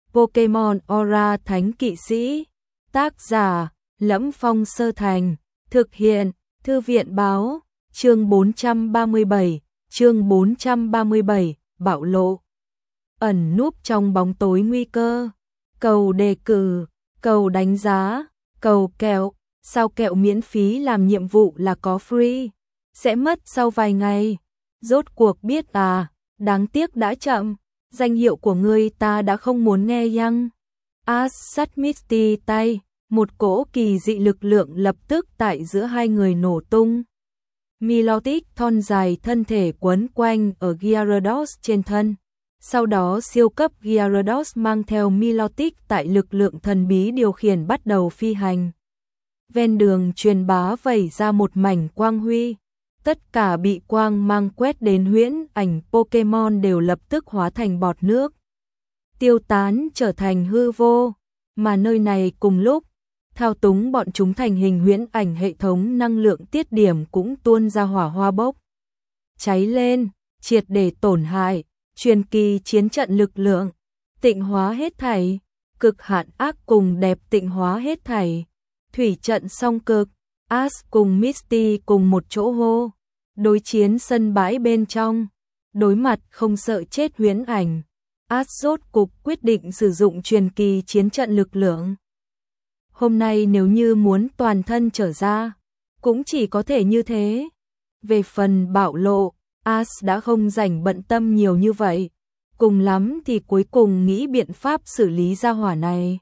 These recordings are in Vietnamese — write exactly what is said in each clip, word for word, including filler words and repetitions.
Pokemon Aura Thánh Kỵ Sĩ. Tác giả: Lẫm Phong Sơ Thành. Thực hiện: Thư viện báo. Chương bốn trăm ba mươi bảy. Chương bốn trăm ba mươi bảy. Bạo lộ. Ẩn núp trong bóng tối nguy cơ. Cầu đề cử, cầu đánh giá, cầu kẹo. Sao kẹo miễn phí làm nhiệm vụ là có free, sẽ mất sau vài ngày. Rốt cuộc biết à, đáng tiếc đã chậm. Danh hiệu của ngươi ta đã không muốn nghe nhăng. Ash sắt Misty tay, một cỗ kỳ dị lực lượng lập tức tại giữa hai người nổ tung. Milotic thon dài thân thể quấn quanh ở Gyarados trên thân. Sau đó siêu cấp Gyarados mang theo Milotic tại lực lượng thần bí điều khiển bắt đầu phi hành. Ven đường truyền bá vẩy ra một mảnh quang huy. Tất cả bị quang mang quét đến huyễn ảnh Pokemon đều lập tức hóa thành bọt nước, tiêu tán trở thành hư vô. Mà nơi này cùng lúc, thao túng bọn chúng thành hình huyễn ảnh hệ thống năng lượng tiết điểm cũng tuôn ra hỏa hoa bốc cháy lên, triệt để tổn hại. Truyền kỳ chiến trận lực lượng, tịnh hóa hết thảy, cực hạn ác cùng đẹp tịnh hóa hết thảy. Thủy trận song cực, Ash cùng Misty cùng một chỗ hô, đối chiến sân bãi bên trong, đối mặt không sợ chết huyễn ảnh. Ash rốt cục quyết định sử dụng truyền kỳ chiến trận lực lượng. Hôm nay nếu như muốn toàn thân trở ra, cũng chỉ có thể như thế. Về phần bạo lộ, Ash đã không rảnh bận tâm nhiều như vậy, cùng lắm thì cuối cùng nghĩ biện pháp xử lý ra hỏa này.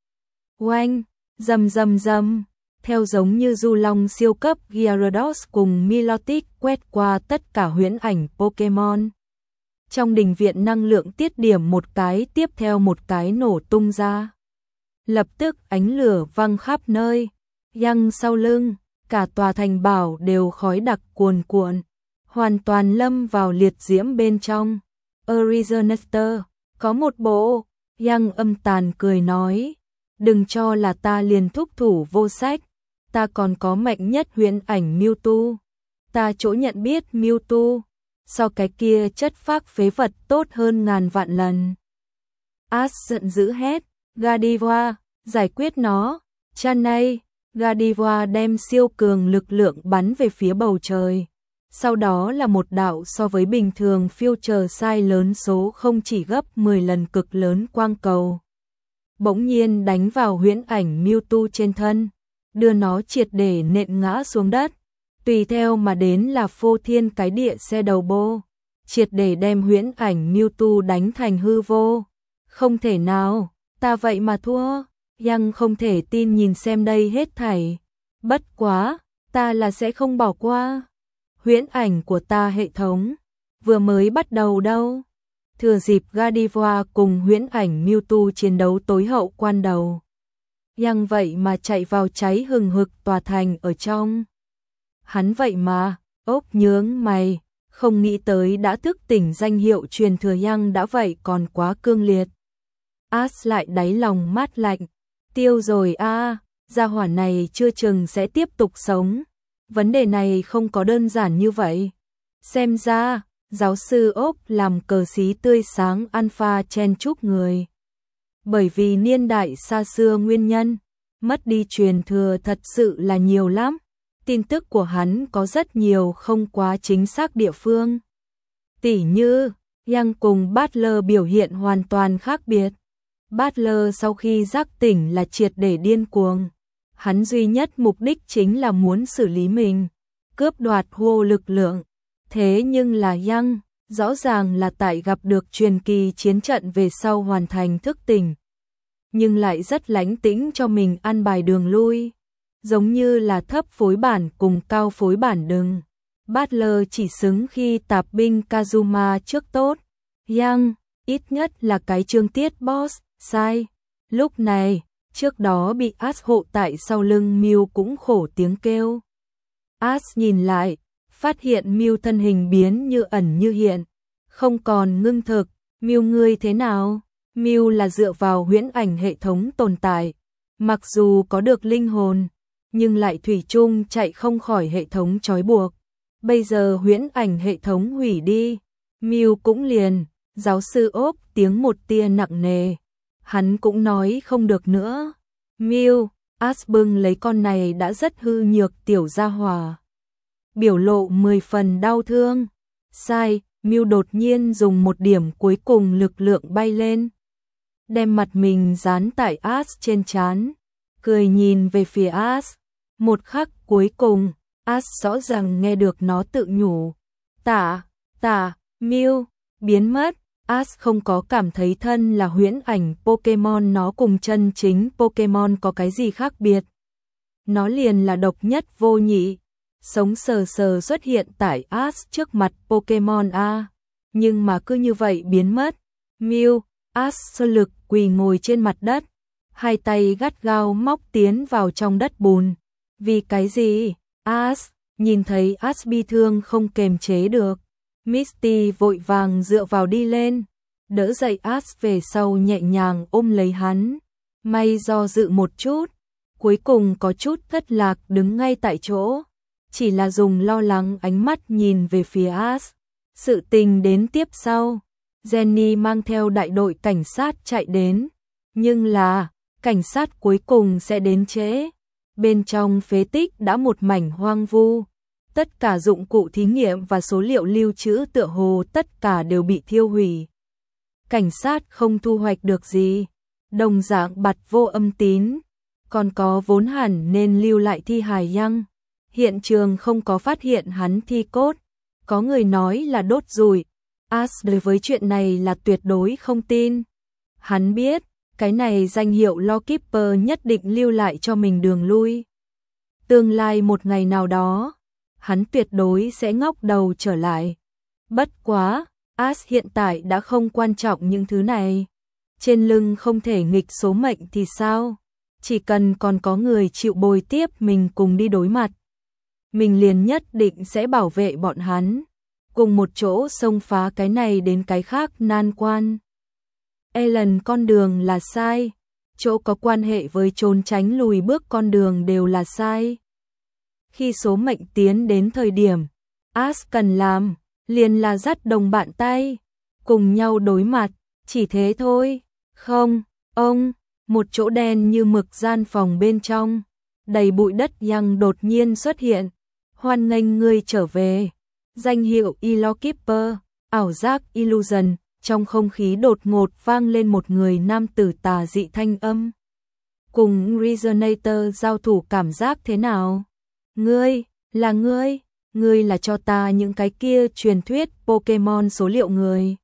Oanh, rầm rầm rầm, theo giống như du long siêu cấp Gyarados cùng Milotic quét qua tất cả huyễn ảnh Pokemon. Trong đình viện năng lượng tiết điểm một cái tiếp theo một cái nổ tung ra. Lập tức ánh lửa văng khắp nơi, Yang sau lưng, cả tòa thành bảo đều khói đặc cuồn cuộn, hoàn toàn lâm vào liệt diễm bên trong. Originator, có một bộ, Yang âm tàn cười nói, đừng cho là ta liền thúc thủ vô sách, ta còn có mạnh nhất huyễn ảnh Mewtwo. Ta chỗ nhận biết Mewtwo, so cái kia chất phác phế vật tốt hơn ngàn vạn lần. Ash giận dữ hét, Gardevoir, giải quyết nó. Chanay, Gardevoir đem siêu cường lực lượng bắn về phía bầu trời. Sau đó là một đạo so với bình thường future size lớn số không chỉ gấp mười lần cực lớn quang cầu. Bỗng nhiên đánh vào huyễn ảnh Mewtwo trên thân, đưa nó triệt để nện ngã xuống đất. Tùy theo mà đến là phô thiên cái địa xe đầu bô, triệt để đem huyễn ảnh Mewtwo đánh thành hư vô. Không thể nào, ta vậy mà thua. Yang không thể tin nhìn xem đây hết thảy. Bất quá, ta là sẽ không bỏ qua. Huyễn ảnh của ta hệ thống vừa mới bắt đầu đâu. Thừa dịp Gardevoir cùng huyễn ảnh Mewtwo chiến đấu tối hậu quan đầu, Yang vậy mà chạy vào cháy hừng hực tòa thành ở trong. Hắn vậy mà, ốc nhướng mày, không nghĩ tới đã thức tỉnh danh hiệu truyền thừa Yang đã vậy còn quá cương liệt. Ash lại đáy lòng mát lạnh, tiêu rồi a, à, gia hỏa này chưa chừng sẽ tiếp tục sống. Vấn đề này không có đơn giản như vậy. Xem ra, giáo sư ốp làm cờ xí tươi sáng alpha chen chúc người. Bởi vì niên đại xa xưa nguyên nhân, mất đi truyền thừa thật sự là nhiều lắm. Tin tức của hắn có rất nhiều không quá chính xác địa phương. Tỉ như, Yang cùng Butler biểu hiện hoàn toàn khác biệt. Butler sau khi giác tỉnh là triệt để điên cuồng. Hắn duy nhất mục đích chính là muốn xử lý mình, cướp đoạt hô lực lượng. Thế nhưng là Yang, rõ ràng là tại gặp được truyền kỳ chiến trận về sau hoàn thành thức tỉnh. Nhưng lại rất lánh tĩnh cho mình ăn bài đường lui. Giống như là thấp phối bản cùng cao phối bản đừng. Butler chỉ xứng khi tạp binh Kazuma trước tốt. Yang, ít nhất là cái chương tiết boss, sai. Lúc này, trước đó bị Ash hộ tại sau lưng Mew cũng khổ tiếng kêu. Ash nhìn lại, phát hiện Mew thân hình biến như ẩn như hiện, không còn ngưng thực. Mew ngươi thế nào? Mew là dựa vào huyễn ảnh hệ thống tồn tại. Mặc dù có được linh hồn, nhưng lại thủy chung chạy không khỏi hệ thống trói buộc. Bây giờ huyễn ảnh hệ thống hủy đi, Mew cũng liền. Giáo sư ốp tiếng một tia nặng nề. hắn cũng nói không được nữa. Mew, Ash bưng lấy con này đã rất hư nhược tiểu gia hỏa. Biểu lộ mười phần đau thương. Sai, Mew đột nhiên dùng một điểm cuối cùng lực lượng bay lên. Đem mặt mình dán tại Ash trên trán. Cười nhìn về phía Ash. Một khắc cuối cùng, Ash rõ ràng nghe được nó tự nhủ. Tả, tả, Mew, biến mất. Ash không có cảm thấy thân là huyễn ảnh Pokemon nó cùng chân chính Pokemon có cái gì khác biệt. Nó liền là độc nhất vô nhị. Sống sờ sờ xuất hiện tại Ash trước mặt Pokemon A. Nhưng mà cứ như vậy biến mất. Mew, Ash sơ lực quỳ ngồi trên mặt đất. Hai tay gắt gao móc tiến vào trong đất bùn. Vì cái gì? Ash, nhìn thấy Ash bi thương không kềm chế được. Misty vội vàng dựa vào đi lên. Đỡ dậy Ash về sau nhẹ nhàng ôm lấy hắn. May do dự một chút. Cuối cùng có chút thất lạc đứng ngay tại chỗ. Chỉ là dùng lo lắng ánh mắt nhìn về phía Ash. Sự tình đến tiếp sau. Jenny mang theo đại đội cảnh sát chạy đến. Nhưng là, cảnh sát cuối cùng sẽ đến trễ. Bên trong phế tích đã một mảnh hoang vu. Tất cả dụng cụ thí nghiệm và số liệu lưu trữ tựa hồ tất cả đều bị thiêu hủy. Cảnh sát không thu hoạch được gì. Đồng dạng bặt vô âm tín. Còn có vốn hẳn nên lưu lại thi hài Yang. Hiện trường không có phát hiện hắn thi cốt. Có người nói là đốt rủi. Ash đối với chuyện này là tuyệt đối không tin. Hắn biết, cái này danh hiệu Lawkeeper nhất định lưu lại cho mình đường lui. Tương lai một ngày nào đó, hắn tuyệt đối sẽ ngóc đầu trở lại. Bất quá, Ash hiện tại đã không quan trọng những thứ này. Trên lưng không thể nghịch số mệnh thì sao? Chỉ cần còn có người chịu bồi tiếp mình cùng đi đối mặt. Mình liền nhất định sẽ bảo vệ bọn hắn. Cùng một chỗ xông phá cái này đến cái khác nan quan. Ellen con đường là sai. Chỗ có quan hệ với trốn tránh lùi bước con đường đều là sai. Khi số mệnh tiến đến thời điểm, Ash cần làm, liền là dắt đồng bạn tay, cùng nhau đối mặt, chỉ thế thôi. Không, ông, một chỗ đen như mực gian phòng bên trong, đầy bụi đất Yang đột nhiên xuất hiện. Hoan nghênh ngươi trở về. Danh hiệu Lawkeeper, ảo giác Illusion, trong không khí đột ngột vang lên một người nam tử tà dị thanh âm. Cùng Resonator giao thủ cảm giác thế nào? Ngươi, là ngươi, ngươi là cho ta những cái kia truyền thuyết Pokemon số liệu người.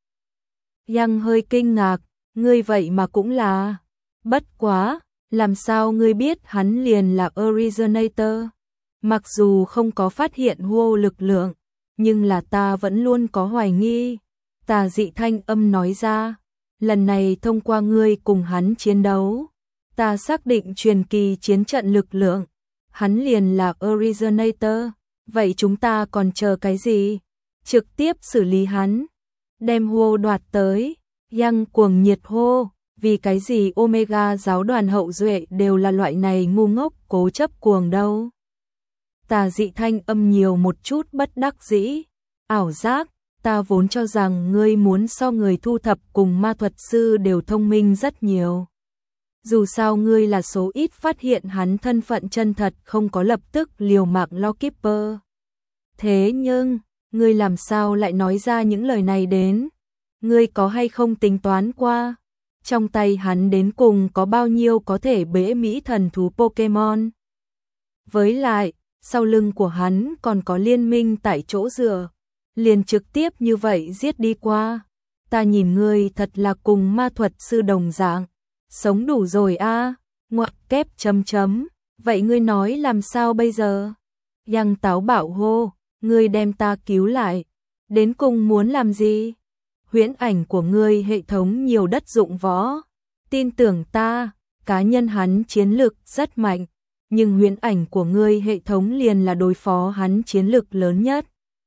Yang hơi kinh ngạc, ngươi vậy mà cũng là. Bất quá, làm sao ngươi biết hắn liền là Resonator? Mặc dù không có phát hiện hô lực lượng, nhưng là ta vẫn luôn có hoài nghi. Tà dị thanh âm nói ra, lần này thông qua ngươi cùng hắn chiến đấu, ta xác định truyền kỳ chiến trận lực lượng, hắn liền là Resonator, vậy chúng ta còn chờ cái gì? Trực tiếp xử lý hắn, đem hô đoạt tới. Yang cuồng nhiệt hô, vì cái gì Omega giáo đoàn hậu duệ đều là loại này ngu ngốc cố chấp cuồng đâu? Tà dị thanh âm nhiều một chút bất đắc dĩ. Ảo giác, ta vốn cho rằng ngươi muốn so người thu thập cùng ma thuật sư đều thông minh rất nhiều. Dù sao ngươi là số ít phát hiện hắn thân phận chân thật không có lập tức liều mạng Lawkeeper. Thế nhưng, ngươi làm sao lại nói ra những lời này đến? Ngươi có hay không tính toán qua? Trong tay hắn đến cùng có bao nhiêu có thể bế mỹ thần thú Pokemon? Với lại, sau lưng của hắn còn có liên minh tại chỗ dựa. Liền trực tiếp như vậy giết đi qua. Ta nhìn ngươi thật là cùng ma thuật sư đồng dạng. Sống đủ rồi a à? Ngoặc kép chấm chấm. Vậy ngươi nói làm sao bây giờ? Yang táo bạo hô, ngươi đem ta cứu lại. Đến cùng muốn làm gì? Huyễn ảnh của ngươi hệ thống nhiều đất dụng võ. Tin tưởng ta, cá nhân hắn chiến lực rất mạnh. Nhưng huyễn ảnh của ngươi hệ thống liền là đối phó hắn chiến lực lớn nhất.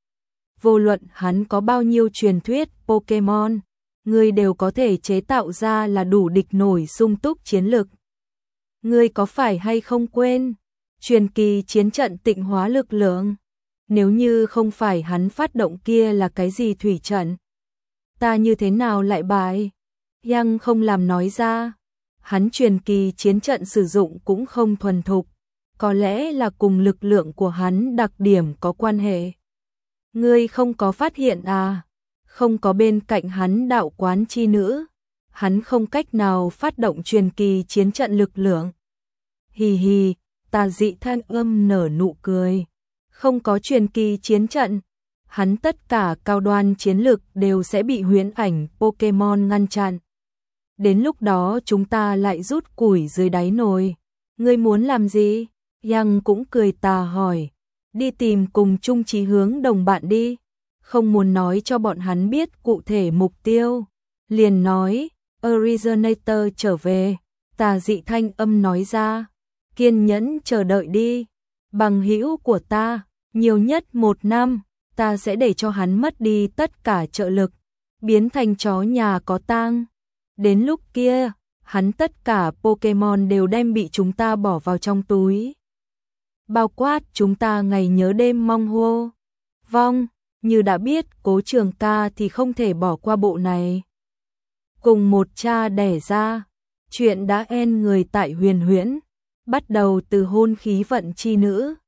Vô luận hắn có bao nhiêu truyền thuyết Pokemon, ngươi đều có thể chế tạo ra là đủ địch nổi sung túc chiến lực. Ngươi có phải hay không quên, truyền kỳ chiến trận tịnh hóa lực lượng, nếu như không phải hắn phát động kia là cái gì thủy trận, ta như thế nào lại bại? Yang không làm nói ra, hắn truyền kỳ chiến trận sử dụng cũng không thuần thục, có lẽ là cùng lực lượng của hắn đặc điểm có quan hệ. Ngươi không có phát hiện à? Không có bên cạnh hắn đạo quán chi nữ, hắn không cách nào phát động truyền kỳ chiến trận lực lượng. Hì hì, Tà Dị Thanh Âm nở nụ cười. Không có truyền kỳ chiến trận, hắn tất cả cao đoan chiến lực đều sẽ bị huyễn ảnh Pokemon ngăn chặn. Đến lúc đó chúng ta lại rút củi dưới đáy nồi. Ngươi muốn làm gì? Yang cũng cười tà hỏi. Đi tìm cùng chung chí hướng đồng bạn đi. Không muốn nói cho bọn hắn biết cụ thể mục tiêu. Liền nói, Originator trở về. Tà Dị Thanh Âm nói ra. Kiên nhẫn chờ đợi đi. Bằng hữu của ta, nhiều nhất một năm, ta sẽ để cho hắn mất đi tất cả trợ lực, biến thành chó nhà có tang. Đến lúc kia, hắn tất cả Pokemon đều đem bị chúng ta bỏ vào trong túi. Bao quát chúng ta ngày nhớ đêm mong hô. Vong, như đã biết Cố Trường Ca thì không thể bỏ qua bộ này. Cùng một cha đẻ ra, chuyện đã end người tại Huyền Huyễn, bắt đầu từ hôn khí vận chi nữ.